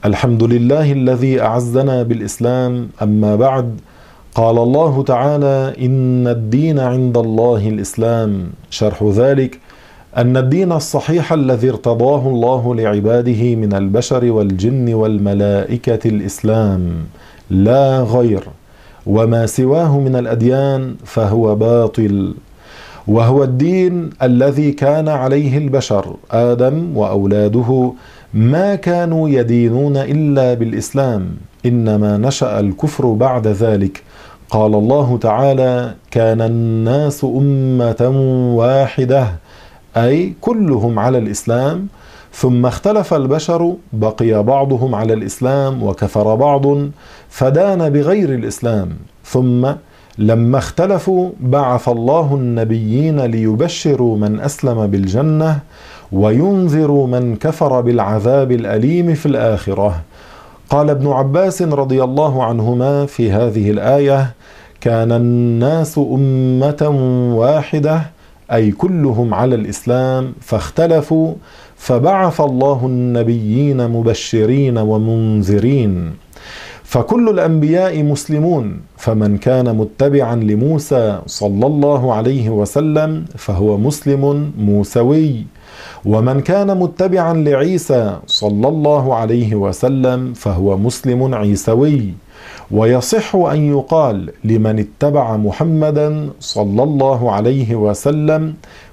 الحمد لله الذي أعزنا بالإسلام. أما بعد، قال الله تعالى: إن الدين عند الله الإسلام. شرح ذلك أن الدين الصحيح الذي ارتضاه الله لعباده من البشر والجن والملائكة الإسلام لا غير، وما سواه من الأديان فهو باطل، وهو الدين الذي كان عليه البشر. آدم وأولاده ما كانوا يدينون إلا بالإسلام، إنما نشأ الكفر بعد ذلك. قال الله تعالى: كان الناس أمة واحدة، أي كلهم على الإسلام، ثم اختلف البشر، بقي بعضهم على الإسلام وكفر بعض فدان بغير الإسلام. ثم لما اختلفوا بعث الله النبيين ليبشروا من أسلم بالجنة وينذروا من كفر بالعذاب الأليم في الآخرة. قال ابن عباس رضي الله عنهما في هذه الآية: كان الناس أمة واحدة، أي كلهم على الإسلام، فاختلفوا فبعث الله النبيين مبشرين ومنذرين. فكل الأنبياء مسلمون، فمن كان متبعا لموسى صلى الله عليه وسلم فهو مسلم موسوي، ومن كان متبعا لعيسى صلى الله عليه وسلم فهو مسلم عيسوي. ويصح أن يقال لمن اتبع محمدا صلى الله عليه وسلم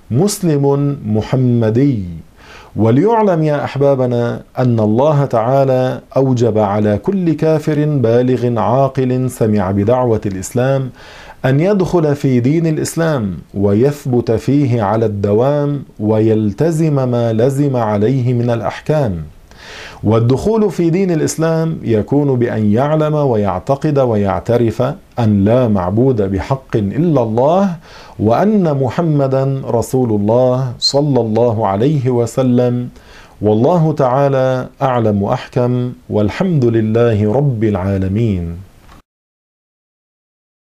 مسلم محمدي. وليعلم يا أحبابنا أن الله تعالى أوجب على كل كافر بالغ عاقل سمع بدعوة الإسلام أن يدخل في دين الإسلام ويثبت فيه على الدوام ويلتزم ما لزم عليه من الأحكام. والدخول في دين الإسلام يكون بأن يعلم ويعتقد ويعترف أن لا معبود بحق إلا الله، وأن محمدا رسول الله صلى الله عليه وسلم. والله تعالى أعلم وأحكم، والحمد لله رب العالمين.